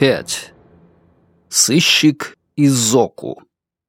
5. Сыщик из Зоку.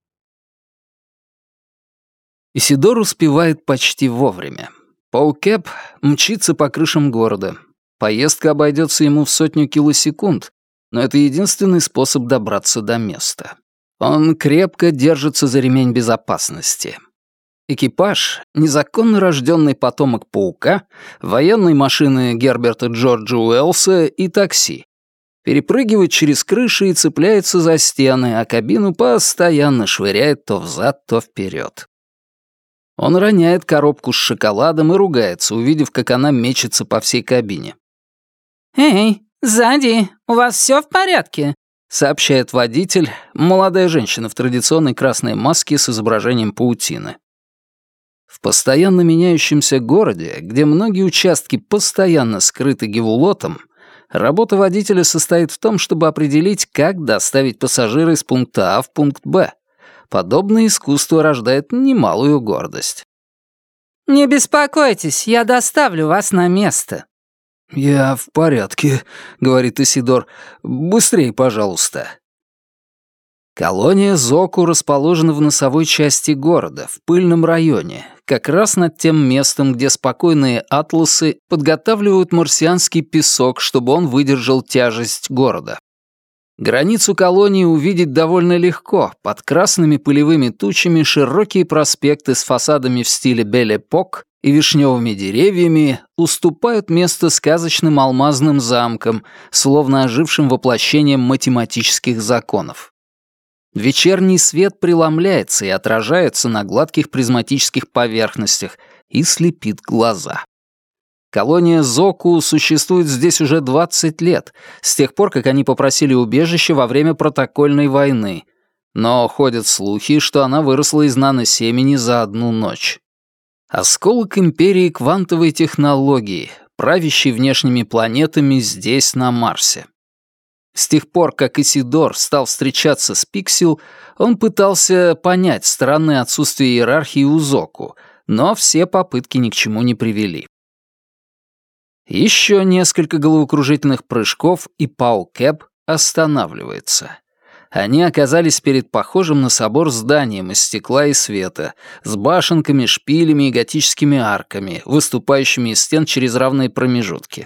Исидор успевает почти вовремя. Паукэб мчится по крышам города. Поездка обойдется ему в 100 килосекунд, но это единственный способ добраться до места. Он крепко держится за ремень безопасности. Экипаж — незаконно рожденный потомок паука, военной машины Герберта Джорджа Уэллса и такси. Перепрыгивает через крыши и цепляется за стены, а кабину постоянно швыряет то взад, то вперед. Он роняет коробку с шоколадом и ругается, увидев, как она мечется по всей кабине. «Эй, сзади, у вас все в порядке?» — сообщает водитель, молодая женщина в традиционной красной маске с изображением паутины. В постоянно меняющемся городе, где многие участки постоянно скрыты гевулотом, работа водителя состоит в том, чтобы определить, как доставить пассажира из пункта А в пункт Б. Подобное искусство рождает немалую гордость. «Не беспокойтесь, я доставлю вас на место». «Я в порядке», — говорит Исидор. «Быстрее, пожалуйста». Колония Зоку расположена в носовой части города, в пыльном районе, как раз над тем местом, где спокойные атласы подготавливают марсианский песок, чтобы он выдержал тяжесть города. Границу колонии увидеть довольно легко. Под красными пылевыми тучами широкие проспекты с фасадами в стиле Бель-Эпок и вишневыми деревьями уступают место сказочным алмазным замкам, словно ожившим воплощением математических законов. Вечерний свет преломляется и отражается на гладких призматических поверхностях и слепит глаза. Колония Зоку существует здесь уже 20 лет, с тех пор, как они попросили убежище во время протокольной войны, но ходят слухи, что она выросла из наносемени за одну ночь. Осколок империи квантовой технологии, правящей внешними планетами здесь, на Марсе. С тех пор, как Исидор стал встречаться с Пиксел, он пытался понять странное отсутствие иерархии у Зоку, но все попытки ни к чему не привели. Еще несколько головокружительных прыжков, и Паукэб останавливается. Они оказались перед похожим на собор зданием из стекла и света, с башенками, шпилями и готическими арками, выступающими из стен через равные промежутки.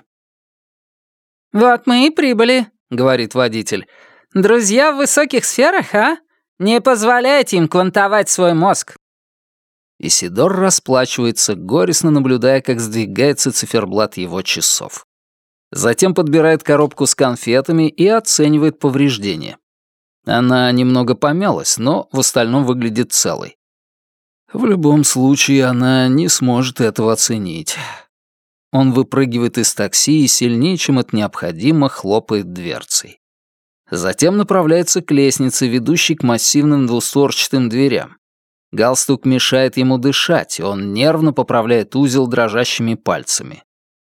«Вот мы и прибыли», — говорит водитель. «Друзья в высоких сферах, а? Не позволяйте им квантовать свой мозг». Исидор расплачивается, горестно наблюдая, как сдвигается циферблат его часов. Затем подбирает коробку с конфетами и оценивает повреждения. Она немного помялась, но в остальном выглядит целой. В любом случае, она не сможет этого оценить. Он выпрыгивает из такси и сильнее, чем это необходимо, хлопает дверцей. Затем направляется к лестнице, ведущей к массивным двустворчатым дверям. Галстук мешает ему дышать, и он нервно поправляет узел дрожащими пальцами.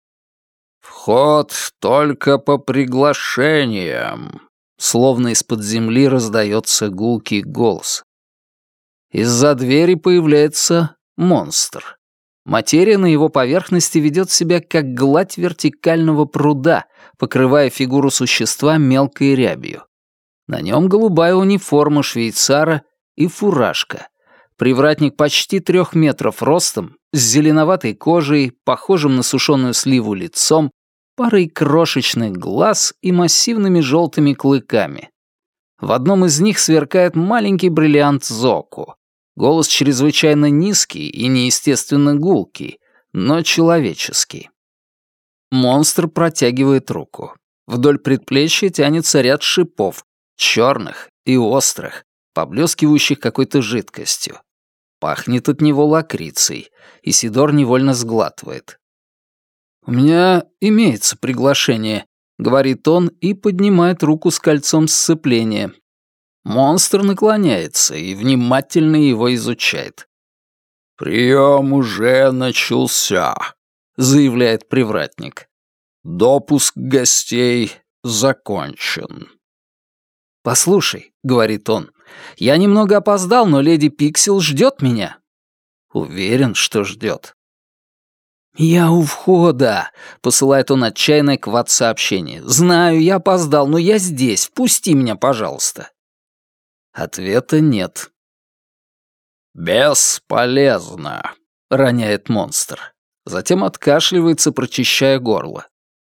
«Вход только по приглашениям», — словно из-под земли раздается гулкий голос. Из-за двери появляется монстр. Материя на его поверхности ведет себя как гладь вертикального пруда, покрывая фигуру существа мелкой рябью. На нем голубая униформа швейцара и фуражка. Привратник почти 3 метров ростом, с зеленоватой кожей, похожим на сушеную сливу лицом, парой крошечных глаз и массивными желтыми клыками. В одном из них сверкает маленький бриллиант Зоку. Голос чрезвычайно низкий и неестественно гулкий, но человеческий. Монстр протягивает руку. Вдоль предплечья тянется ряд шипов, черных и острых, поблескивающих какой-то жидкостью. Пахнет от него лакрицей. Исидор невольно сглатывает. «У меня имеется приглашение», — говорит он и поднимает руку с кольцом сцепления. Монстр наклоняется и внимательно его изучает. «Прием уже начался», — заявляет привратник. «Допуск гостей закончен». «Послушай», — говорит он, — «я немного опоздал, но леди Пиксел ждет меня». Уверен, что ждет. «Я у входа», — посылает он отчаянное квад-сообщение. «Знаю, я опоздал, но я здесь. Впусти меня, пожалуйста». Ответа нет. «Бесполезно», — роняет монстр. Затем откашливается, прочищая горло.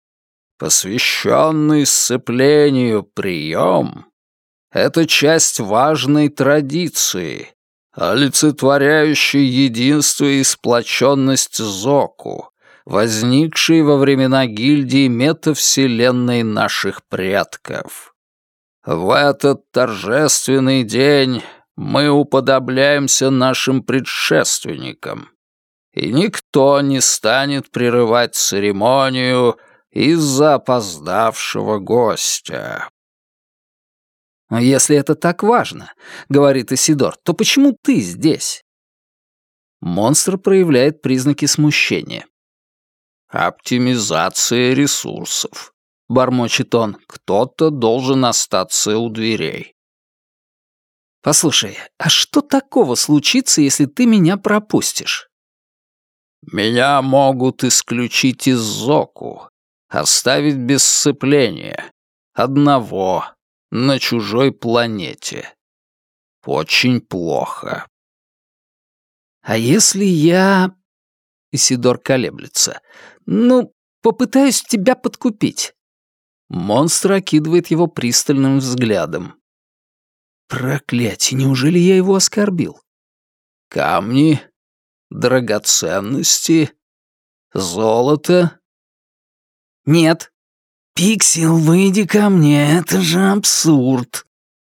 «Посвященный сцеплению прием — это часть важной традиции, олицетворяющей единство и сплоченность Зоку, возникшей во времена гильдии метавселенной наших предков. В этот торжественный день мы уподобляемся нашим предшественникам, и никто не станет прерывать церемонию из-за опоздавшего гостя». «Но если это так важно, — говорит Исидор, — то почему ты здесь?» Монстр проявляет признаки смущения. «Оптимизация ресурсов», — бормочет он. «Кто-то должен остаться у дверей». «Послушай, а что такого случится, если ты меня пропустишь?» «Меня могут исключить из Зоку, оставить без сцепления. Одного, на чужой планете. Очень плохо». «А если я...» Исидор колеблется. «Ну, попытаюсь тебя подкупить». Монстр окидывает его пристальным взглядом. «Проклятие, неужели я его оскорбил?» «Камни, драгоценности, золото?» «Нет». «Пиксел, выйди ко мне, это же абсурд».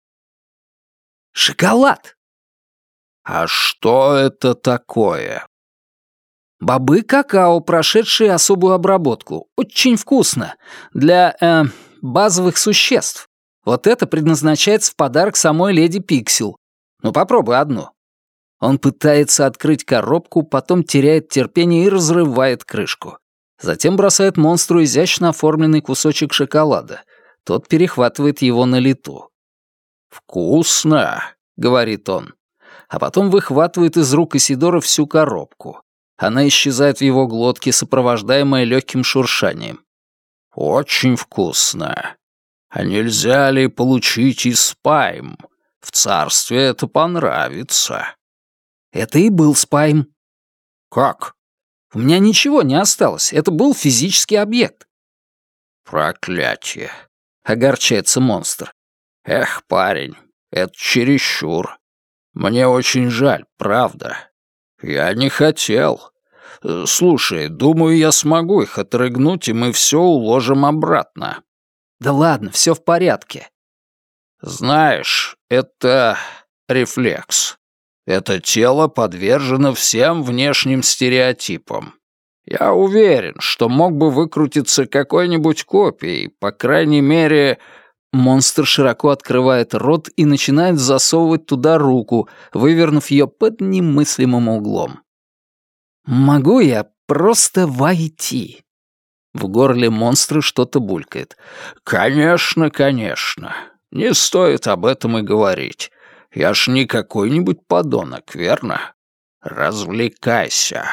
«Шоколад». «А что это такое?» «Бобы какао, прошедшие особую обработку. Очень вкусно. Для, базовых существ. Вот это предназначается в подарок самой леди Пиксел. Ну, попробуй одну». Он пытается открыть коробку, потом теряет терпение и разрывает крышку. Затем бросает монстру изящно оформленный кусочек шоколада. Тот перехватывает его на лету. «Вкусно», — говорит он. А потом выхватывает из рук Исидора всю коробку. Она исчезает в его глотке, сопровождаемая легким шуршанием. «Очень вкусно. А нельзя ли получить и спайм? В царстве это понравится». «Это и был спайм». «Как?» «У меня ничего не осталось. Это был физический объект». «Проклятие!» — огорчается монстр. «Эх, парень, это чересчур. Мне очень жаль, правда. Я не хотел. Слушай, думаю, я смогу их отрыгнуть, и мы все уложим обратно». «Да ладно, все в порядке». «Знаешь, это рефлекс. Это тело подвержено всем внешним стереотипам. Я уверен, что мог бы выкрутиться какой-нибудь копией, по крайней мере...» Монстр широко открывает рот и начинает засовывать туда руку, вывернув ее под немыслимым углом. «Могу я просто войти?» В горле монстра что-то булькает. «Конечно, конечно. Не стоит об этом и говорить. Я ж не какой-нибудь подонок, верно? Развлекайся».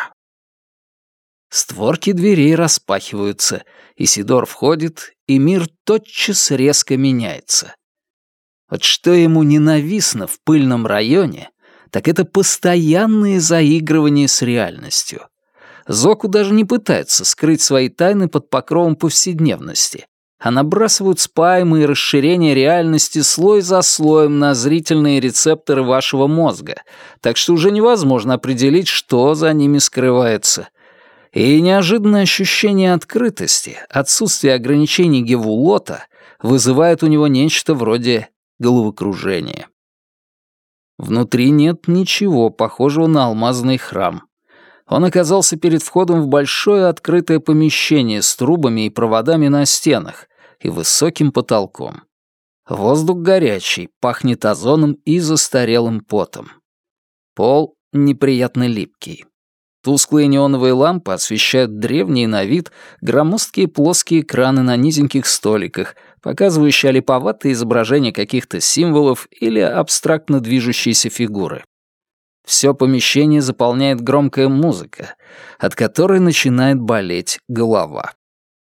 Створки дверей распахиваются, Исидор входит, и мир тотчас резко меняется. Вот что ему ненавистно в пыльном районе, так это постоянные заигрывания с реальностью. Зоку даже не пытаются скрыть свои тайны под покровом повседневности, а набрасывают спаймы и расширение реальности слой за слоем на зрительные рецепторы вашего мозга, так что уже невозможно определить, что за ними скрывается. И неожиданное ощущение открытости, отсутствие ограничений Гевулота вызывает у него нечто вроде головокружения. Внутри нет ничего похожего на алмазный храм. Он оказался перед входом в большое открытое помещение с трубами и проводами на стенах и высоким потолком. Воздух горячий, пахнет озоном и застарелым потом. Пол неприятно липкий. Тусклые неоновые лампы освещают древние на вид громоздкие плоские экраны на низеньких столиках, показывающие олиповатые изображения каких-то символов или абстрактно движущиеся фигуры. Все помещение заполняет громкая музыка, от которой начинает болеть голова.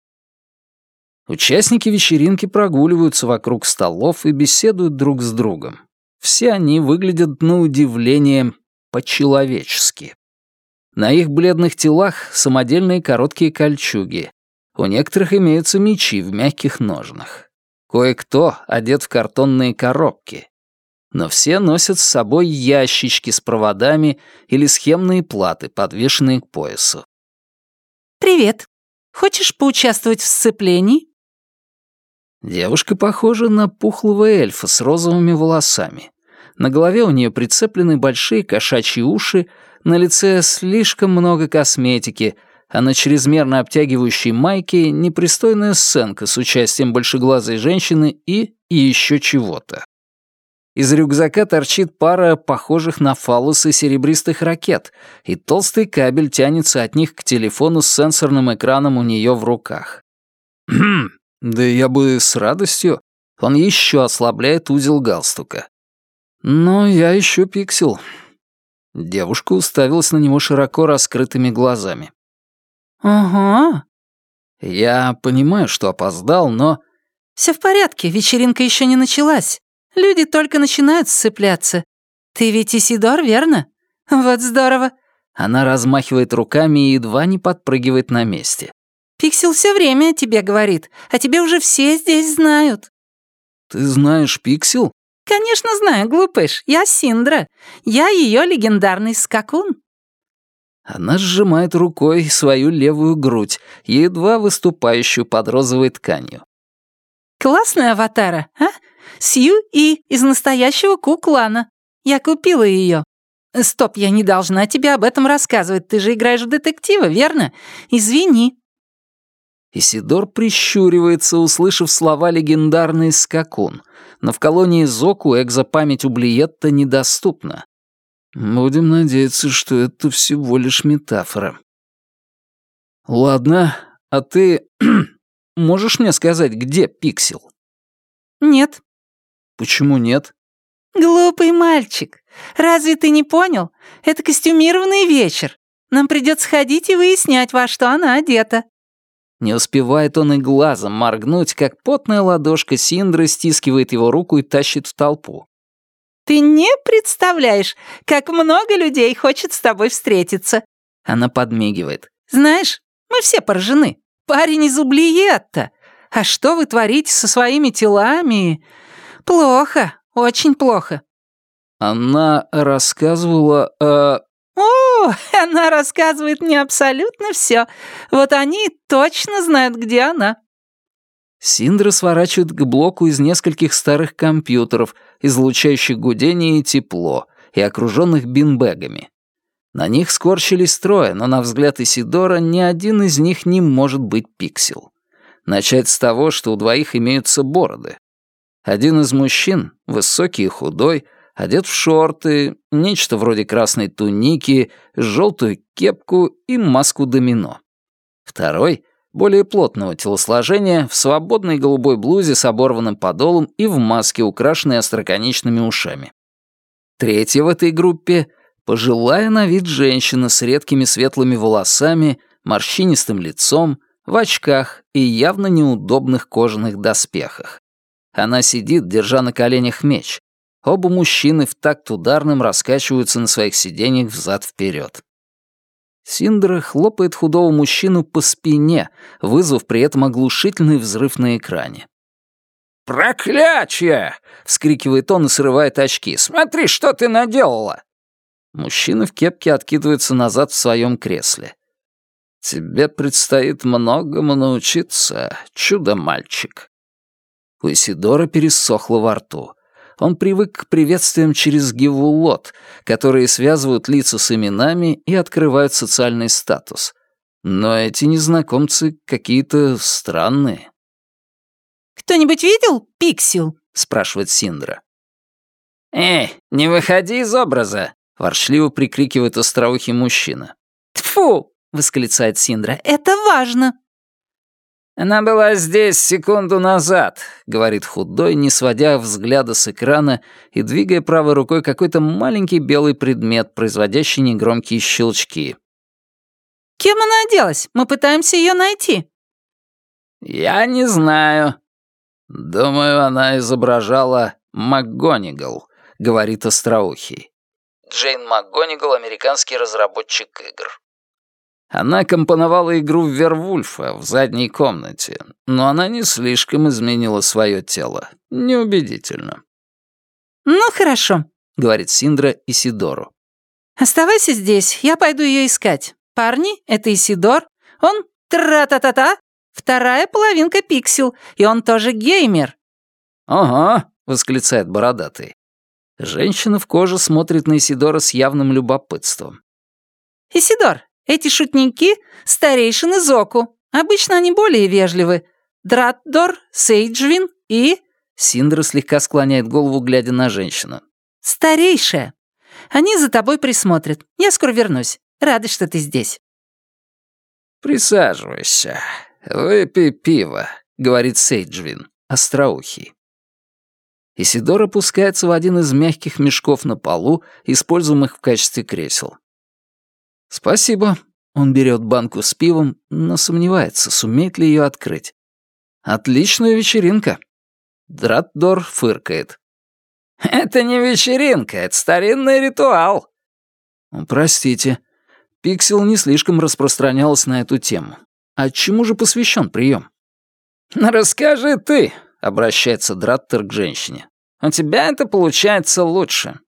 Участники вечеринки прогуливаются вокруг столов и беседуют друг с другом. Все они выглядят, на удивление, по-человечески. На их бледных телах самодельные короткие кольчуги. У некоторых имеются мечи в мягких ножнах. Кое-кто одет в картонные коробки. Но все носят с собой ящички с проводами или схемные платы, подвешенные к поясу. «Привет. Хочешь поучаствовать в сцеплении?» Девушка похожа на пухлого эльфа с розовыми волосами. На голове у нее прицеплены большие кошачьи уши, на лице слишком много косметики, а на чрезмерно обтягивающей майке непристойная сценка с участием большеглазой женщины и еще чего-то. Из рюкзака торчит пара похожих на фаллусы серебристых ракет, и толстый кабель тянется от них к телефону с сенсорным экраном у нее в руках. Да я бы с радостью. Он еще ослабляет узел галстука. Но я ищу Пиксел. Девушка уставилась на него широко раскрытыми глазами. «Ага». Я понимаю, что опоздал, но... «Все в порядке, вечеринка еще не началась. Люди только начинают сцепляться. Ты ведь Исидор, верно? Вот здорово». Она размахивает руками и едва не подпрыгивает на месте. «Пиксел все время о тебе говорит, а тебе уже все здесь знают». «Ты знаешь Пиксел?» «Конечно знаю, глупыш. Я Синдра. Я ее легендарный скакун». Она сжимает рукой свою левую грудь, едва выступающую под розовой тканью. «Классная аватара, а? Сью И из настоящего Ку-клана. Я купила ее. Стоп, я не должна тебе об этом рассказывать. Ты же играешь в детектива, верно? Извини». Исидор прищуривается, услышав слова «легендарный скакун», но в колонии Зоку экзопамять у Блиетта недоступна. Будем надеяться, что это всего лишь метафора. Ладно, а ты можешь мне сказать, где Пиксел? «Нет». Почему нет? «Глупый мальчик. Разве ты не понял? Это костюмированный вечер. Нам придется ходить и выяснять, во что она одета». Не успевает он и глазом моргнуть, как потная ладошка Синдры стискивает его руку и тащит в толпу. «Ты не представляешь, как много людей хочет с тобой встретиться». Она подмигивает. «Знаешь, мы все поражены. Парень из Ублиетта. А что вы творите со своими телами? Плохо, очень плохо». Она рассказывала о... «О, она рассказывает мне абсолютно все. Вот они точно знают, где она». Синдра сворачивает к блоку из нескольких старых компьютеров, излучающих гудение и тепло, и окруженных бинбэгами. На них скорчились трое, но на взгляд Исидора ни один из них не может быть Пиксел. Начать с того, что у двоих имеются бороды. Один из мужчин, высокий и худой, одет в шорты, нечто вроде красной туники, желтую кепку и маску домино. Второй, более плотного телосложения, в свободной голубой блузе с оборванным подолом и в маске, украшенной остроконечными ушами. Третья в этой группе — пожилая на вид женщина с редкими светлыми волосами, морщинистым лицом, в очках и явно неудобных кожаных доспехах. Она сидит, держа на коленях меч. Оба мужчины в такт ударным раскачиваются на своих сиденьях взад-вперед. Синдра хлопает худого мужчину по спине, вызвав при этом оглушительный взрыв на экране. «Проклятье!» — вскрикивает он и срывает очки. «Смотри, что ты наделала!» Мужчина в кепке откидывается назад в своем кресле. «Тебе предстоит многому научиться, чудо-мальчик». У Исидора пересохло во рту. Он привык к приветствиям через гивулот, которые связывают лица с именами и открывают социальный статус. Но эти незнакомцы какие-то странные. «Кто-нибудь видел Пиксел?» — спрашивает Синдра. «Эй, не выходи из образа!» — ворчливо прикрикивает остроухий мужчина. «Тьфу!» — восклицает Синдра. «Это важно!» «Она была здесь секунду назад», — говорит худой, не сводя взгляда с экрана и двигая правой рукой какой-то маленький белый предмет, производящий негромкие щелчки. «Кем она оделась? Мы пытаемся ее найти». «Я не знаю». «Думаю, она изображала МакГонигал», — говорит остроухий. Джейн МакГонигал — американский разработчик игр. Она компоновала игру Вервульфа в задней комнате, но она не слишком изменила свое тело. Неубедительно. «Ну, хорошо», — говорит Синдра Исидору. «Оставайся здесь, я пойду ее искать. Парни, это Исидор, он тра-та-та-та, вторая половинка Пиксел, и он тоже геймер». «Ага», — восклицает бородатый. Женщина в коже смотрит на Исидора с явным любопытством. «Исидор, эти шутники — старейшины Зоку. Обычно они более вежливы. Дратдор, Сейджвин и...» Синдра слегка склоняет голову, глядя на женщину. «Старейшая. Они за тобой присмотрят. Я скоро вернусь. Рада, что ты здесь». «Присаживайся. Выпей пиво», — говорит Сейджвин, остроухий. Исидор опускается в один из мягких мешков на полу, используемых в качестве кресел. «Спасибо». Он берет банку с пивом, но сомневается, сумеет ли ее открыть. «Отличная вечеринка». Дратдор фыркает. «Это не вечеринка, это старинный ритуал». «Простите, Пиксел не слишком распространялась на эту тему. А чему же посвящен прием?» «Расскажи ты», — обращается Драттер к женщине. «У тебя это получается лучше».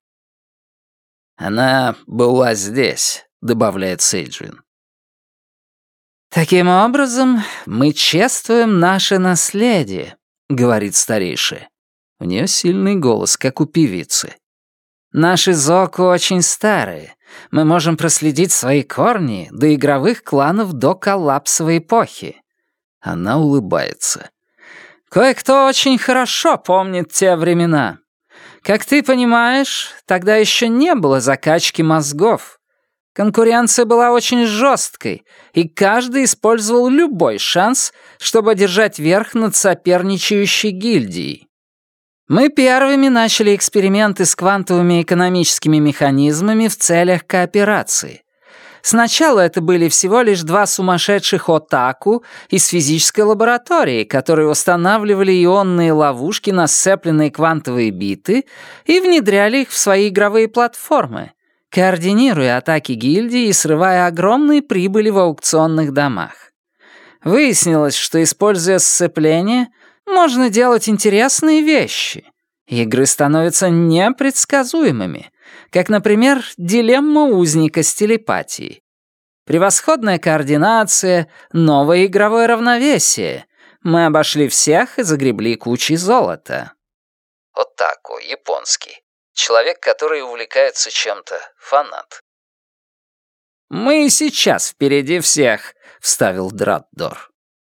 «Она была здесь», — добавляет Сейджвин. «Таким образом, мы чествуем наше наследие», — говорит старейшая. У нее сильный голос, как у певицы. «Наши Зоку очень старые. Мы можем проследить свои корни до игровых кланов до коллапсовой эпохи». Она улыбается. «Кое-кто очень хорошо помнит те времена. Как ты понимаешь, тогда еще не было закачки мозгов. Конкуренция была очень жесткой, и каждый использовал любой шанс, чтобы одержать верх над соперничающей гильдией. Мы первыми начали эксперименты с квантовыми экономическими механизмами в целях кооперации. Сначала это были всего лишь два сумасшедших отаку из физической лаборатории, которые устанавливали ионные ловушки на сцепленные квантовые биты и внедряли их в свои игровые платформы, координируя атаки гильдии и срывая огромные прибыли в аукционных домах. Выяснилось, что, используя сцепление, можно делать интересные вещи. Игры становятся непредсказуемыми, как, например, дилемма узника с телепатией. Превосходная координация, новое игровое равновесие. Мы обошли всех и загребли кучей золота. Отаку, японский. Человек, который увлекается чем-то, фанат. «Мы и сейчас впереди всех», — вставил Дратдор.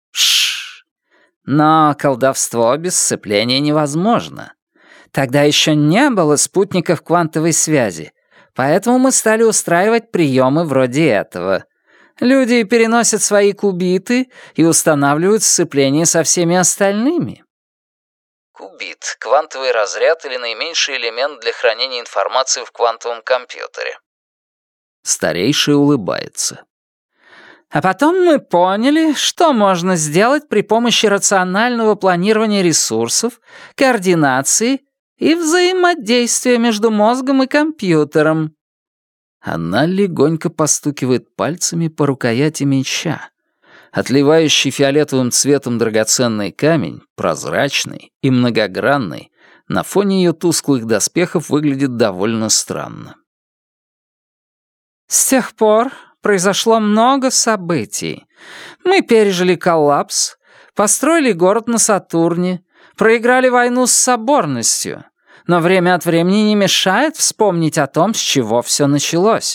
Шш. Но колдовство без сцепления невозможно. Тогда еще не было спутников квантовой связи, поэтому мы стали устраивать приемы вроде этого. Люди переносят свои кубиты и устанавливают сцепление со всеми остальными. Кубит — квантовый разряд или наименьший элемент для хранения информации в квантовом компьютере. Старейший улыбается. А потом мы поняли, что можно сделать при помощи рационального планирования ресурсов, координации и взаимодействия между мозгом и компьютером. Она легонько постукивает пальцами по рукояти меча. Отливающий фиолетовым цветом драгоценный камень, прозрачный и многогранный, на фоне ее тусклых доспехов выглядит довольно странно. С тех пор произошло много событий. Мы пережили коллапс, построили город на Сатурне, проиграли войну с соборностью, но время от времени не мешает вспомнить о том, с чего все началось.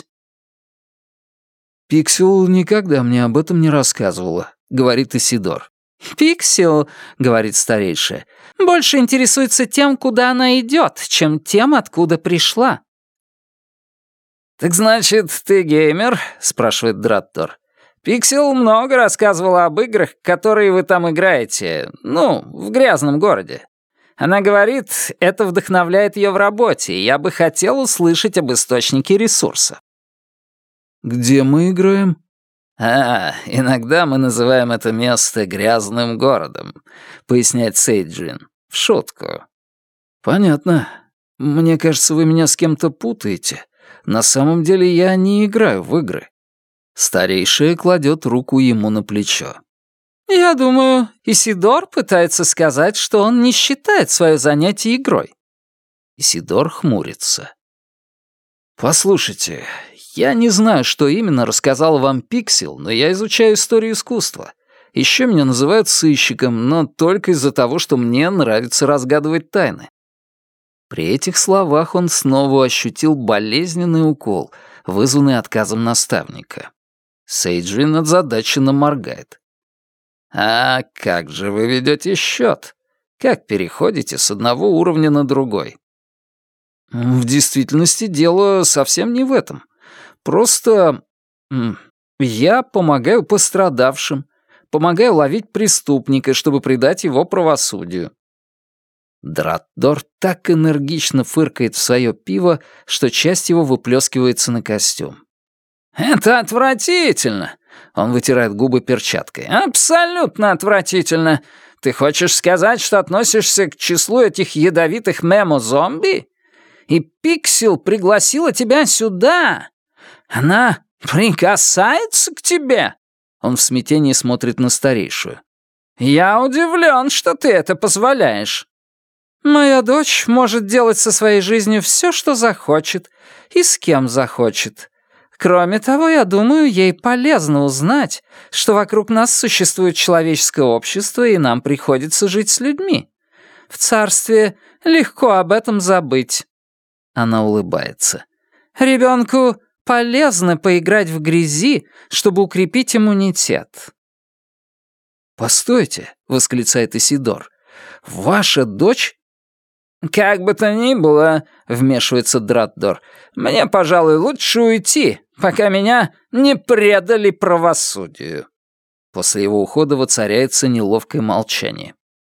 «Пиксел никогда мне об этом не рассказывала», — говорит Исидор. «Пиксел», — говорит старейшая, — «больше интересуется тем, куда она идет, чем тем, откуда пришла». «Так значит, ты геймер?» — спрашивает Драттор. Пиксел много рассказывала об играх, которые вы там играете, в грязном городе. Она говорит, это вдохновляет ее в работе, и я бы хотел услышать об источнике ресурса». «Где мы играем?» Иногда мы называем это место грязным городом», — поясняет Сейджин. В шутку. «Понятно. Мне кажется, вы меня с кем-то путаете. На самом деле я не играю в игры». Старейшая кладет руку ему на плечо. «Я думаю, Исидор пытается сказать, что он не считает свое занятие игрой». Исидор хмурится. «Послушайте, я не знаю, что именно рассказал вам Пиксел, но я изучаю историю искусства. Еще меня называют сыщиком, но только из-за того, что мне нравится разгадывать тайны». При этих словах он снова ощутил болезненный укол, вызванный отказом наставника. Сейджин озадаченно моргает. «А как же вы ведете счет? Как переходите с одного уровня на другой?» В действительности дело совсем не в этом. Просто я помогаю пострадавшим, помогаю ловить преступника, чтобы предать его правосудию. Дратдор так энергично фыркает в свое пиво, что часть его выплескивается на костюм. «Это отвратительно!» Он вытирает губы перчаткой. «Абсолютно отвратительно! Ты хочешь сказать, что относишься к числу этих ядовитых мемо-зомби? И Пиксел пригласила тебя сюда? Она прикасается к тебе?» Он в смятении смотрит на старейшую. «Я удивлен, что ты это позволяешь». «Моя дочь может делать со своей жизнью все, что захочет, и с кем захочет. Кроме того, я думаю, ей полезно узнать, что вокруг нас существует человеческое общество, и нам приходится жить с людьми. В царстве легко об этом забыть». Она улыбается. «Ребенку полезно поиграть в грязи, чтобы укрепить иммунитет». «Постойте», — восклицает Исидор, — «ваша дочь...» «Как бы то ни было», — вмешивается Дратдор, «мне, пожалуй, лучше уйти, пока меня не предали правосудию». После его ухода воцаряется неловкое молчание.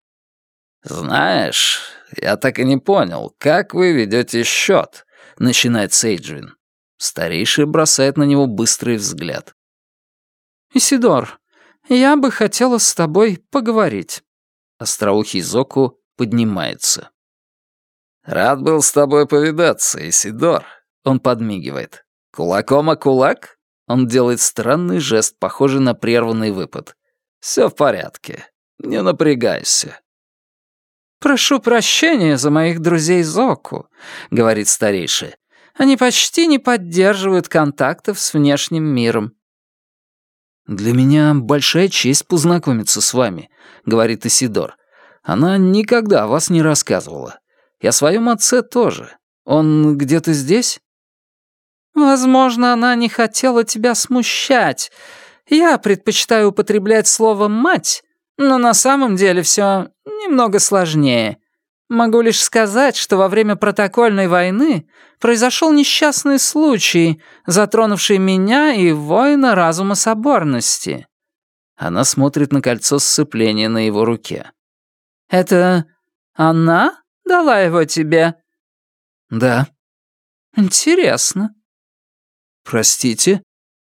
«Знаешь, я так и не понял, как вы ведете счет», — начинает Сейджин. Старейший бросает на него быстрый взгляд. «Исидор, я бы хотела с тобой поговорить». Остроухий Зоку поднимается. «Рад был с тобой повидаться, Исидор», — он подмигивает. «Кулаком о кулак?» Он делает странный жест, похожий на прерванный выпад. «Все в порядке. Не напрягайся». «Прошу прощения за моих друзей Зоку», — говорит старейший. «Они почти не поддерживают контактов с внешним миром». «Для меня большая честь познакомиться с вами», — говорит Исидор. «Она никогда о вас не рассказывала. И о своем отце тоже. Он где-то здесь?» «Возможно, она не хотела тебя смущать. Я предпочитаю употреблять слово «мать», но на самом деле все немного сложнее. Могу лишь сказать, что во время протокольной войны произошел несчастный случай, затронувший меня и воина разума соборности». Она смотрит на кольцо сцепления на его руке. «Это она дала его тебе?» «Да». «Интересно». «Простите?»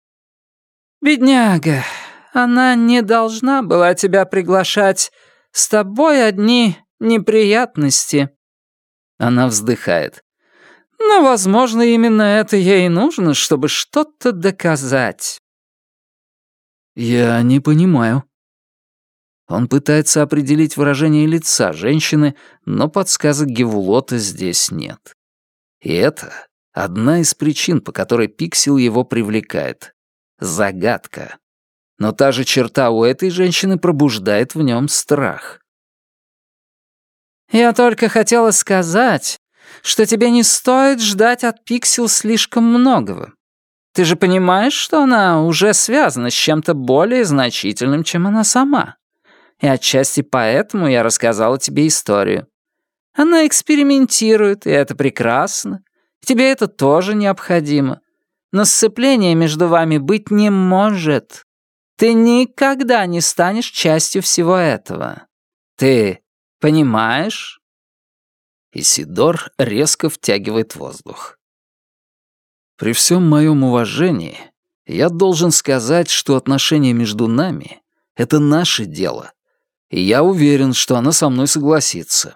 «Бедняга, она не должна была тебя приглашать. С тобой одни неприятности». Она вздыхает. «Но, возможно, именно это ей и нужно, чтобы что-то доказать». «Я не понимаю». Он пытается определить выражение лица женщины, но подсказок Гевулота здесь нет. И это одна из причин, по которой Пиксел его привлекает. Загадка. Но та же черта у этой женщины пробуждает в нем страх. «Я только хотела сказать, что тебе не стоит ждать от Пиксел слишком многого. Ты же понимаешь, что она уже связана с чем-то более значительным, чем она сама. И отчасти поэтому я рассказала тебе историю. Она экспериментирует, и это прекрасно. Тебе это тоже необходимо. Но сцепления между вами быть не может». Ты никогда не станешь частью всего этого. Ты понимаешь?» Исидор резко втягивает воздух. «При всем моем уважении я должен сказать, что отношения между нами — это наше дело, и я уверен, что она со мной согласится».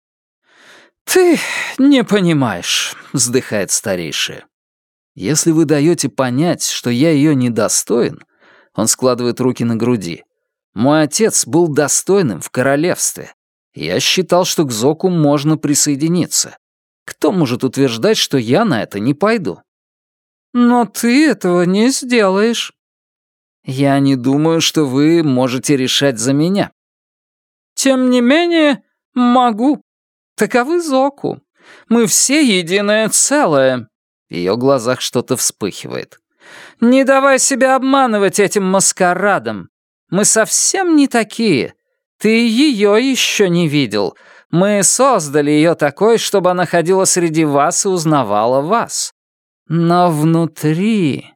«Ты не понимаешь», — вздыхает старейшая. «Если вы даете понять, что я ее недостоин», — он складывает руки на груди, «мой отец был достойным в королевстве. Я считал, что к Зоку можно присоединиться. Кто может утверждать, что я на это не пойду?» «Но ты этого не сделаешь». «Я не думаю, что вы можете решать за меня». «Тем не менее, могу. Таковы Зоку. Мы все единое целое». В ее глазах что-то вспыхивает. «Не давай себя обманывать этим маскарадом. Мы совсем не такие. Ты ее еще не видел. Мы создали ее такой, чтобы она ходила среди вас и узнавала вас. Но внутри...»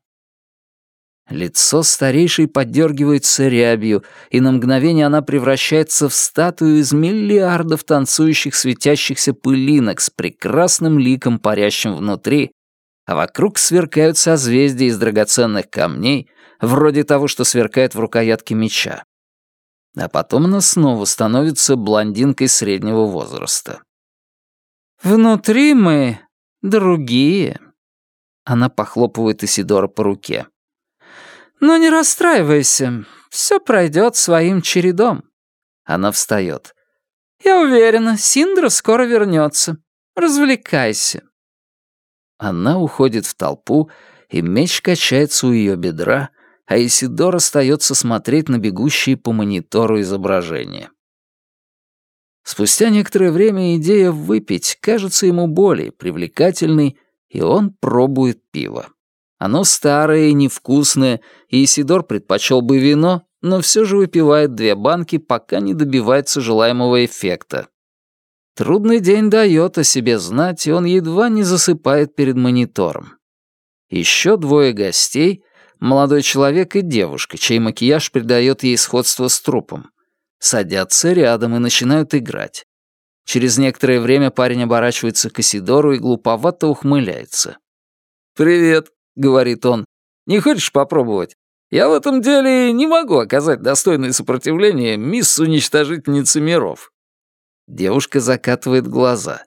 Лицо старейшей поддергивается рябью, и на мгновение она превращается в статую из миллиардов танцующих светящихся пылинок с прекрасным ликом, парящим внутри, а вокруг сверкают созвездия из драгоценных камней, вроде того, что сверкает в рукоятке меча. А потом она снова становится блондинкой среднего возраста. «Внутри мы другие». Она похлопывает Исидора по руке. «Но не расстраивайся, все пройдет своим чередом». Она встает. «Я уверена, Синдра скоро вернется. Развлекайся». Она уходит в толпу, и меч качается у ее бедра, а Исидор остается смотреть на бегущие по монитору изображения. Спустя некоторое время идея выпить кажется ему более привлекательной, и он пробует пиво. Оно старое и невкусное, и Исидор предпочел бы вино, но все же выпивает 2 банки, пока не добивается желаемого эффекта. Трудный день дает о себе знать, и он едва не засыпает перед монитором. Еще 2 гостей, молодой человек и девушка, чей макияж придает ей сходство с трупом, садятся рядом и начинают играть. Через некоторое время парень оборачивается к Исидору и глуповато ухмыляется. «Привет», — говорит он, — «не хочешь попробовать? Я в этом деле не могу оказать достойное сопротивление мисс-уничтожительнице миров». Девушка закатывает глаза.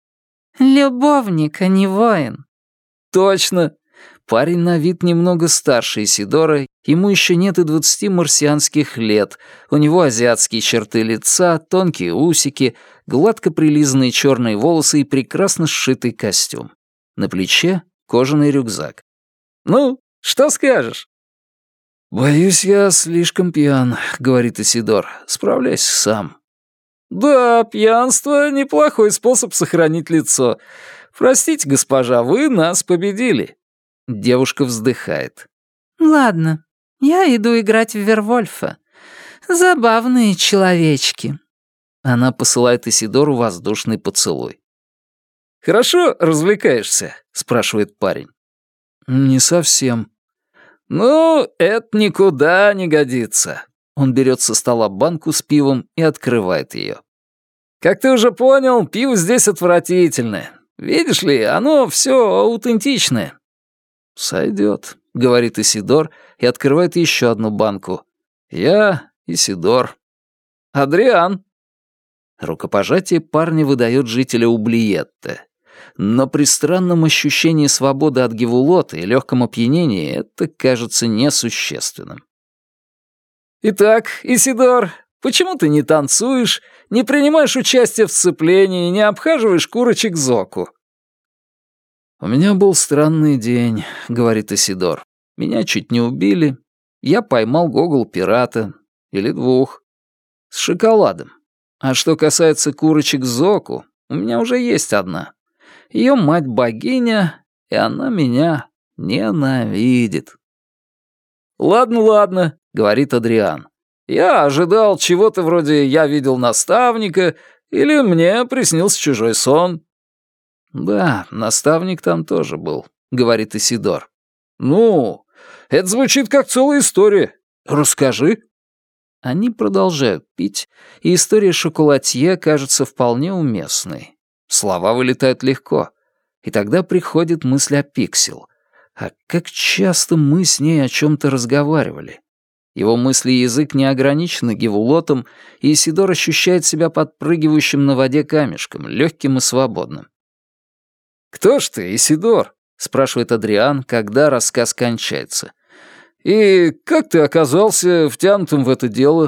«Любовник, а не воин». «Точно». Парень на вид немного старше Исидора, ему еще нет и 20 марсианских лет, у него азиатские черты лица, тонкие усики, гладко прилизанные черные волосы и прекрасно сшитый костюм. На плече кожаный рюкзак. «Ну, что скажешь?» «Боюсь, я слишком пьян», — говорит Исидор. «Справляйся сам». «Да, пьянство — неплохой способ сохранить лицо. Простите, госпожа, вы нас победили». Девушка вздыхает. «Ладно, я иду играть в Вервольфа. Забавные человечки». Она посылает Исидору воздушный поцелуй. «Хорошо развлекаешься?» — спрашивает парень. «Не совсем». «Ну, это никуда не годится». Он берет со стола банку с пивом и открывает ее. «Как ты уже понял, пиво здесь отвратительное. Видишь ли, оно все аутентичное». «Сойдет», — говорит Исидор и открывает еще одну банку. «Я Исидор». «Адриан». Рукопожатие парня выдает жителя Ублиетте. Но при странном ощущении свободы от Гевулота и легком опьянении это кажется несущественным. «Итак, Исидор, почему ты не танцуешь, не принимаешь участие в сцеплении, не обхаживаешь курочек Зоку?» «У меня был странный день», — говорит Исидор. «Меня чуть не убили. Я поймал гогол-пирата. Или 2. С шоколадом. А что касается курочек Зоку, у меня уже есть одна. Ее мать богиня, и она меня ненавидит». «Ладно, ладно», — говорит Адриан. «Я ожидал чего-то вроде «я видел наставника» или «мне приснился чужой сон». «Да, наставник там тоже был», — говорит Исидор. «Ну, это звучит как целая история. Расскажи». Они продолжают пить, и история шоколадье кажется вполне уместной. Слова вылетают легко. И тогда приходит мысль о Пиксел. А как часто мы с ней о чем-то разговаривали? Его мысли и язык не ограничены гевулотом, и Исидор ощущает себя подпрыгивающим на воде камешком, легким и свободным. «Кто ж ты, Исидор?» — спрашивает Адриан, когда рассказ кончается. «И как ты оказался втянутым в это дело?»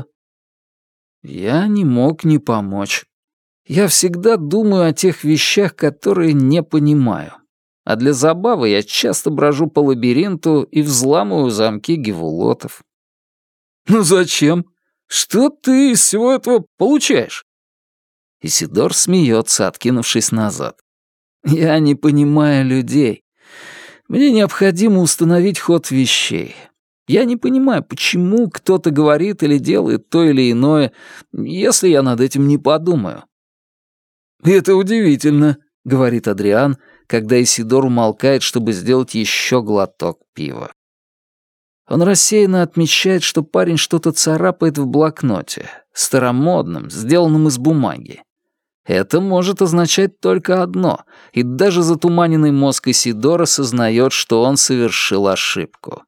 Я не мог не помочь. Я всегда думаю о тех вещах, которые не понимаю. А для забавы я часто брожу по лабиринту и взламываю замки гевулотов. «Ну зачем? Что ты из всего этого получаешь?» Исидор смеется, откинувшись назад. «Я не понимаю людей. Мне необходимо установить ход вещей. Я не понимаю, почему кто-то говорит или делает то или иное, если я над этим не подумаю». «Это удивительно», — говорит Адриан, когда Исидор умолкает, чтобы сделать еще глоток пива. Он рассеянно отмечает, что парень что-то царапает в блокноте, старомодном, сделанном из бумаги. Это может означать только одно, и даже затуманенный мозг Исидора сознает, что он совершил ошибку.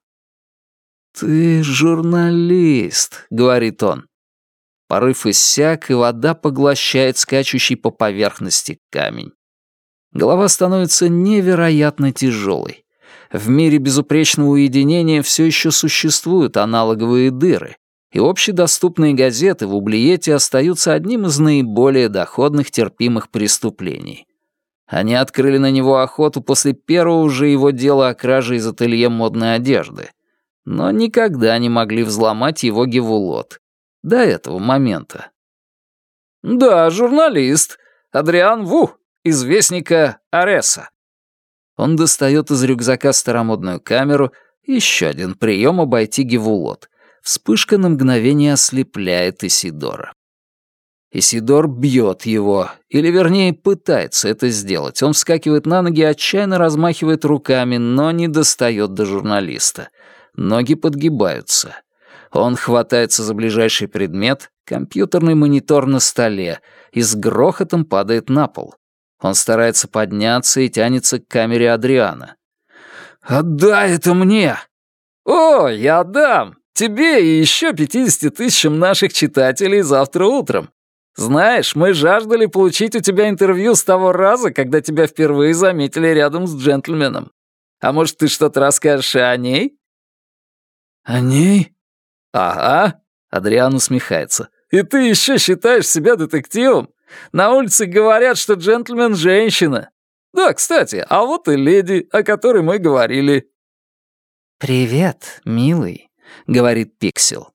«Ты журналист», — говорит он. Порыв иссяк, и вода поглощает скачущий по поверхности камень. Голова становится невероятно тяжелой. В мире безупречного уединения все еще существуют аналоговые дыры, и общедоступные газеты в Ублиете остаются одним из наиболее доходных терпимых преступлений. Они открыли на него охоту после первого же его дела о краже из ателье модной одежды, но никогда не могли взломать его гевулот. До этого момента. «Да, журналист. Адриан Ву, из вестника Ареса». Он достает из рюкзака старомодную камеру, еще один прием обойти гевулот. Вспышка на мгновение ослепляет Исидора. Исидор бьет его, или вернее пытается это сделать. Он вскакивает на ноги и отчаянно размахивает руками, но не достает до журналиста. Ноги подгибаются. Он хватается за ближайший предмет, компьютерный монитор на столе, и с грохотом падает на пол. Он старается подняться и тянется к камере Адриана. «Отдай это мне!» «О, я отдам! Тебе и еще 50 тысячам наших читателей завтра утром. Знаешь, мы жаждали получить у тебя интервью с того раза, когда тебя впервые заметили рядом с джентльменом. А может, ты что-то расскажешь о ней?» «О ней?» «Ага», — Адриан усмехается. «И ты еще считаешь себя детективом? На улице говорят, что джентльмен — женщина. Да, кстати, а вот и леди, о которой мы говорили». «Привет, милый», — говорит Пиксел.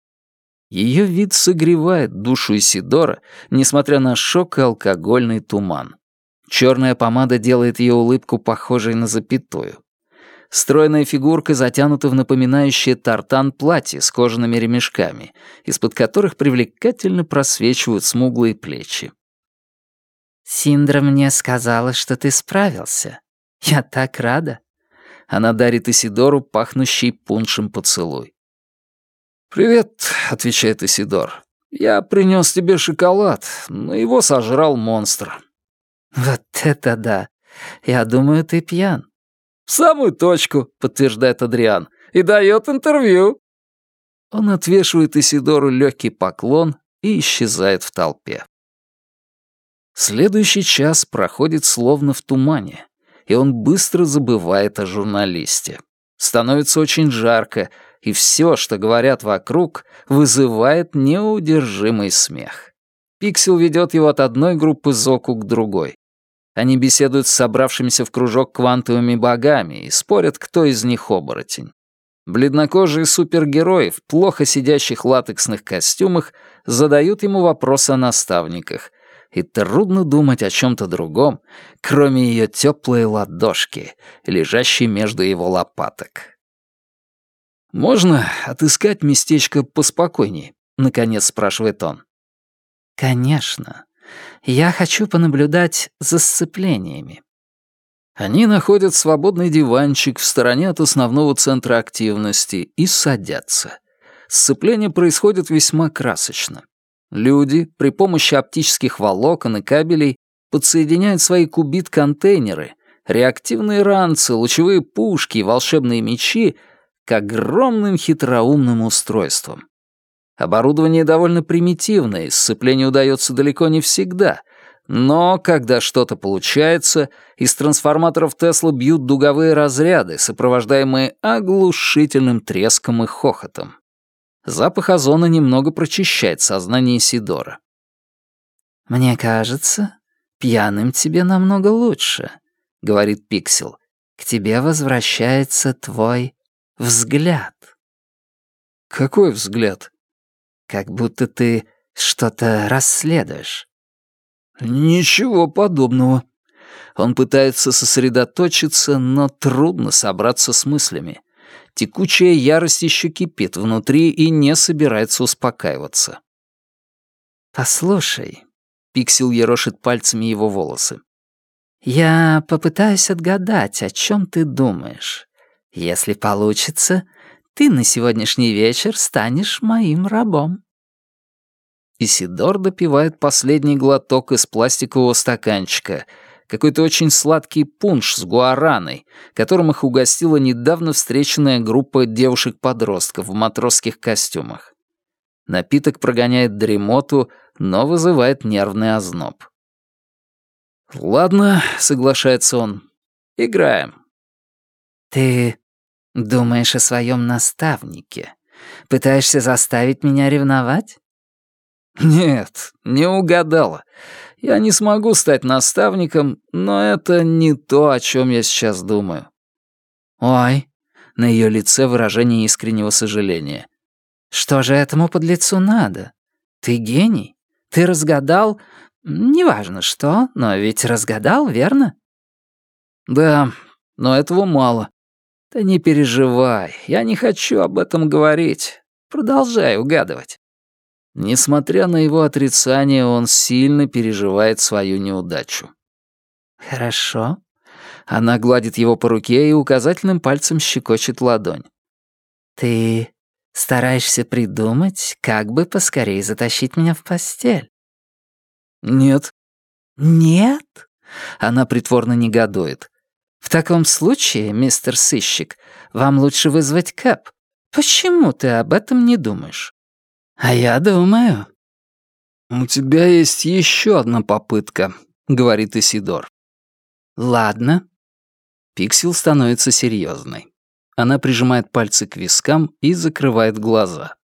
Ее вид согревает душу Исидора, несмотря на шок и алкогольный туман. Черная помада делает ее улыбку похожей на запятую. Стройная фигурка затянута в напоминающее тартан платье с кожаными ремешками, из-под которых привлекательно просвечивают смуглые плечи. «Синдра мне сказала, что ты справился. Я так рада». Она дарит Исидору пахнущий пуншем поцелуй. «Привет», — отвечает Исидор. «Я принес тебе шоколад, но его сожрал монстр». «Вот это да! Я думаю, ты пьян». «В самую точку», — подтверждает Адриан, — «и дает интервью». Он отвешивает Исидору легкий поклон и исчезает в толпе. Следующий час проходит словно в тумане, и он быстро забывает о журналисте. Становится очень жарко, и все, что говорят вокруг, вызывает неудержимый смех. Пиксел ведет его от одной группы Зоку к другой. Они беседуют с собравшимися в кружок квантовыми богами и спорят, кто из них оборотень. Бледнокожие супергерои в плохо сидящих латексных костюмах задают ему вопросы о наставниках, и трудно думать о чем-то другом, кроме ее теплой ладошки, лежащей между его лопаток. «Можно отыскать местечко поспокойнее?» — наконец спрашивает он. «Конечно. Я хочу понаблюдать за сцеплениями». Они находят свободный диванчик в стороне от основного центра активности и садятся. Сцепление происходит весьма красочно. Люди при помощи оптических волокон и кабелей подсоединяют свои кубит-контейнеры, реактивные ранцы, лучевые пушки и волшебные мечи к огромным хитроумным устройствам. Оборудование довольно примитивное, сцепление удается далеко не всегда, но когда что-то получается, из трансформаторов Тесла бьют дуговые разряды, сопровождаемые оглушительным треском и хохотом. Запах озона немного прочищает сознание Исидора. «Мне кажется, пьяным тебе намного лучше», — говорит Пиксел. «К тебе возвращается твой взгляд». «Какой взгляд?» «Как будто ты что-то расследуешь». «Ничего подобного». Он пытается сосредоточиться, но трудно собраться с мыслями. Текучая ярость еще кипит внутри и не собирается успокаиваться. «Послушай», — Пиксел ерошит пальцами его волосы, «я попытаюсь отгадать, о чем ты думаешь. Если получится, ты на сегодняшний вечер станешь моим рабом». Исидор допивает последний глоток из пластикового стаканчика, какой-то очень сладкий пунш с гуараной, которым их угостила недавно встреченная группа девушек-подростков в матросских костюмах. Напиток прогоняет дремоту, но вызывает нервный озноб. «Ладно», — соглашается он, — «играем». «Ты думаешь о своем наставнике? Пытаешься заставить меня ревновать?» «Нет, не угадала. Я не смогу стать наставником, но это не то, о чем я сейчас думаю». «Ой», — на ее лице выражение искреннего сожаления. «Что же этому подлецу надо? Ты гений. Ты разгадал... Неважно что, но ведь разгадал, верно?» «Да, но этого мало. Ты не переживай, я не хочу об этом говорить. Продолжай угадывать». Несмотря на его отрицание, он сильно переживает свою неудачу. «Хорошо». Она гладит его по руке и указательным пальцем щекочет ладонь. «Ты стараешься придумать, как бы поскорее затащить меня в постель?» «Нет». «Нет?» Она притворно негодует. «В таком случае, мистер сыщик, вам лучше вызвать кэб. Почему ты об этом не думаешь?» «А я думаю». «У тебя есть еще одна попытка», — говорит Исидор. «Ладно». Пиксел становится серьезной. Она прижимает пальцы к вискам и закрывает глаза.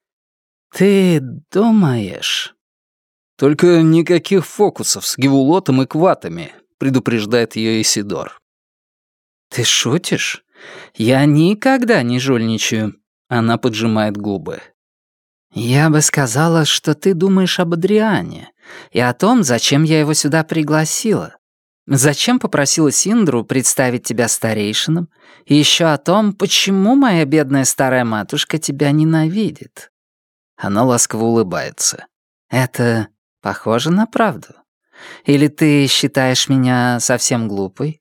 «Ты думаешь...» «Только никаких фокусов с гевулотом и кватами», — предупреждает ее Исидор. «Ты шутишь? Я никогда не жульничаю». Она поджимает губы. «Я бы сказала, что ты думаешь об Адриане и о том, зачем я его сюда пригласила. Зачем попросила Синдру представить тебя старейшинам, и еще о том, почему моя бедная старая матушка тебя ненавидит». Она ласково улыбается. «Это похоже на правду? Или ты считаешь меня совсем глупой?»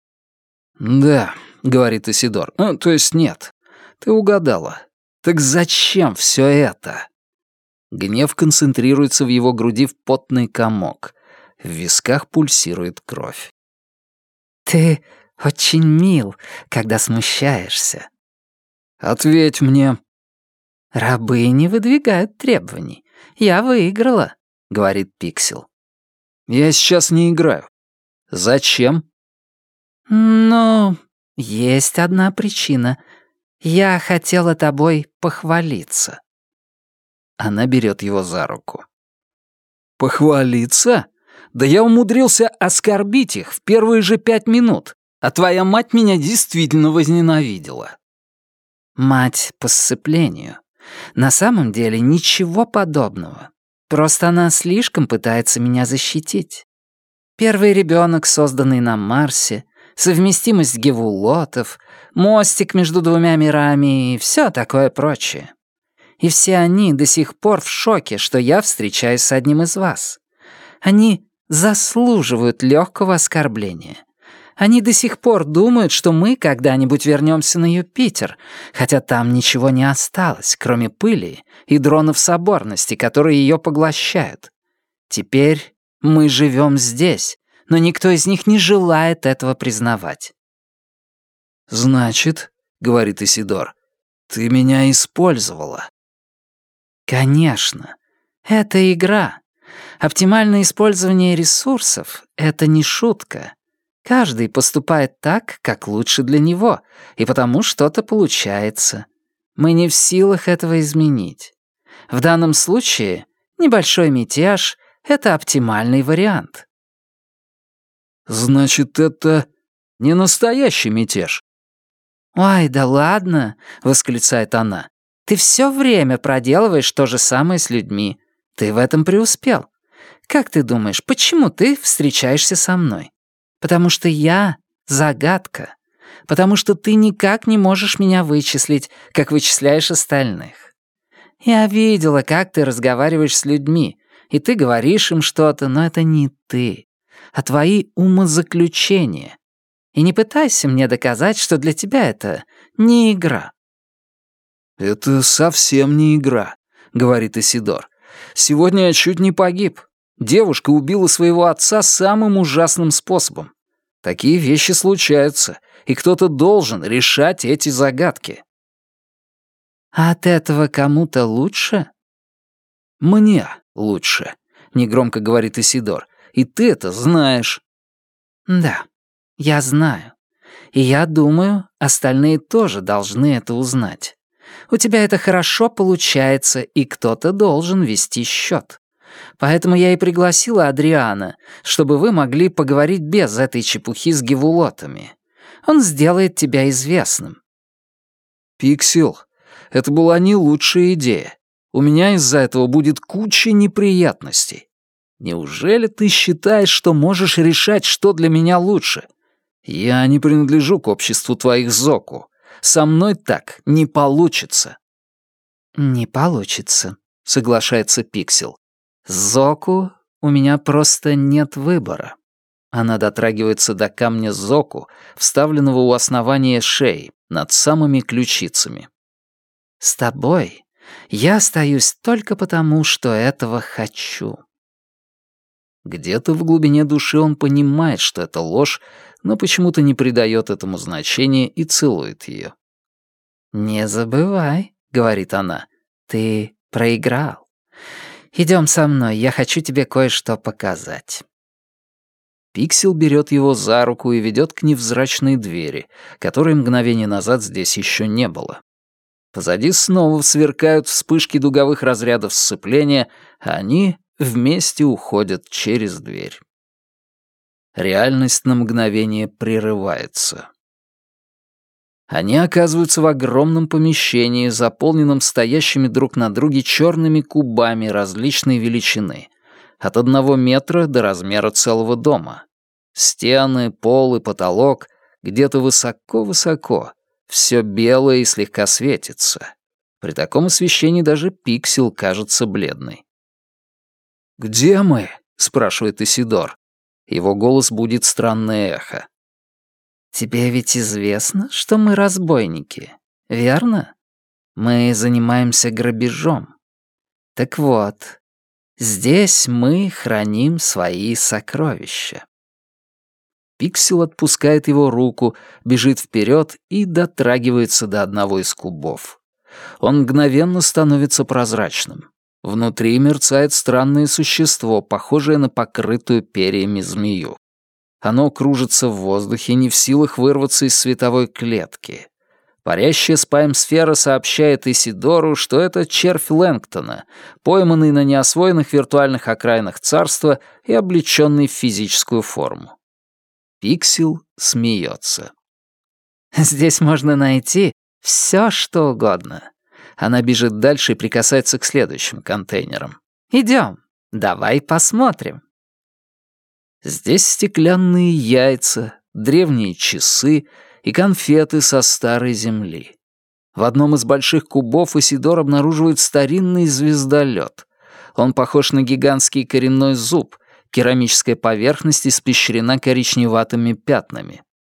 «Да», — говорит Исидор. «То есть нет. Ты угадала. Так зачем все это?» Гнев концентрируется в его груди в потный комок. В висках пульсирует кровь. «Ты очень мил, когда смущаешься». «Ответь мне». «Рабы не выдвигают требований. Я выиграла», — говорит Пиксел. «Я сейчас не играю. Зачем?» «Ну, есть одна причина. Я хотела тобой похвалиться». Она берет его за руку. «Похвалиться? Да я умудрился оскорбить их в первые же 5 минут, а твоя мать меня действительно возненавидела». «Мать по сцеплению. На самом деле ничего подобного. Просто она слишком пытается меня защитить. Первый ребенок, созданный на Марсе, совместимость гевулотов, мостик между двумя мирами и все такое прочее. И все они до сих пор в шоке, что я встречаюсь с одним из вас. Они заслуживают легкого оскорбления. Они до сих пор думают, что мы когда-нибудь вернемся на Юпитер, хотя там ничего не осталось, кроме пыли и дронов соборности, которые ее поглощают. Теперь мы живем здесь, но никто из них не желает этого признавать. «Значит, — говорит Исидор, — ты меня использовала». Конечно, это игра. Оптимальное использование ресурсов — это не шутка. Каждый поступает так, как лучше для него, и потому что-то получается. Мы не в силах этого изменить. В данном случае небольшой мятеж — это оптимальный вариант. «Значит, это не настоящий мятеж?» «Ой, да ладно!» — восклицает она. «Ты все время проделываешь то же самое с людьми. Ты в этом преуспел. Как ты думаешь, почему ты встречаешься со мной? Потому что я — загадка. Потому что ты никак не можешь меня вычислить, как вычисляешь остальных. Я видела, как ты разговариваешь с людьми, и ты говоришь им что-то, но это не ты, а твои умозаключения. И не пытайся мне доказать, что для тебя это не игра». «Это совсем не игра», — говорит Исидор. «Сегодня я чуть не погиб. Девушка убила своего отца самым ужасным способом. Такие вещи случаются, и кто-то должен решать эти загадки». «А от этого кому-то лучше?» «Мне лучше», — негромко говорит Исидор. «И ты это знаешь». «Да, я знаю. И я думаю, остальные тоже должны это узнать. У тебя это хорошо получается, и кто-то должен вести счет. Поэтому я и пригласила Адриана, чтобы вы могли поговорить без этой чепухи с гевулотами. Он сделает тебя известным». «Пиксел, это была не лучшая идея. У меня из-за этого будет куча неприятностей. Неужели ты считаешь, что можешь решать, что для меня лучше? Я не принадлежу к обществу твоих зоку. Со мной так не получится». «Не получится», — соглашается Пиксел. «С Зоку у меня просто нет выбора». Она дотрагивается до камня Зоку, вставленного у основания шеи, над самыми ключицами. «С тобой я остаюсь только потому, что этого хочу». Где-то в глубине души он понимает, что это ложь, но почему-то не придает этому значения и целует ее. «Не забывай», — говорит она, — «ты проиграл. Идем со мной, я хочу тебе кое-что показать». Пиксел берет его за руку и ведет к невзрачной двери, которой мгновение назад здесь еще не было. Позади снова сверкают вспышки дуговых разрядов сцепления, а они вместе уходят через дверь. Реальность на мгновение прерывается. Они оказываются в огромном помещении, заполненном стоящими друг на друге черными кубами различной величины, от 1 метра до размера целого дома. Стены, пол и потолок где-то высоко-высоко, все белое и слегка светится. При таком освещении даже Пиксел кажется бледной. «Где мы?» — спрашивает Исидор. Его голос будет странное эхо. «Тебе ведь известно, что мы разбойники, верно? Мы занимаемся грабежом. Так вот, здесь мы храним свои сокровища». Пиксел отпускает его руку, бежит вперед и дотрагивается до одного из кубов. Он мгновенно становится прозрачным. Внутри мерцает странное существо, похожее на покрытую перьями змею. Оно кружится в воздухе, не в силах вырваться из световой клетки. Парящая спайм-сфера сообщает Исидору, что это червь Лэнгтона, пойманный на неосвоенных виртуальных окраинах царства и облеченный в физическую форму. Пиксел смеется. «Здесь можно найти все, что угодно». Она бежит дальше и прикасается к следующим контейнерам. «Идем, давай посмотрим». Здесь стеклянные яйца, древние часы и конфеты со старой земли. В одном из больших кубов Исидор обнаруживает старинный звездолет. Он похож на гигантский коренной зуб, керамическая поверхность испещрена коричневатыми пятнами.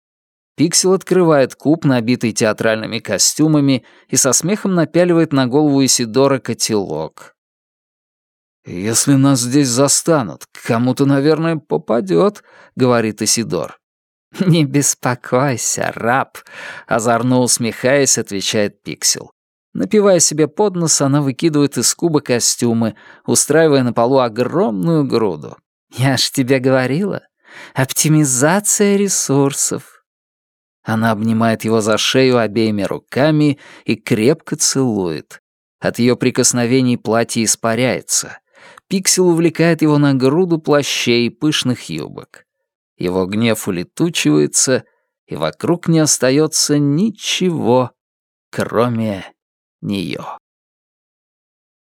Пиксел открывает куб, набитый театральными костюмами, и со смехом напяливает на голову Исидора котелок. «Если нас здесь застанут, кому-то, наверное, попадет», — говорит Исидор. «Не беспокойся, раб», — озорно усмехаясь, отвечает Пиксел. Напивая себе под нос, она выкидывает из куба костюмы, устраивая на полу огромную груду. «Я ж тебе говорила, оптимизация ресурсов». Она обнимает его за шею обеими руками и крепко целует. От ее прикосновений платье испаряется. Пиксел увлекает его на груду плащей и пышных юбок. Его гнев улетучивается, и вокруг не остается ничего, кроме нее.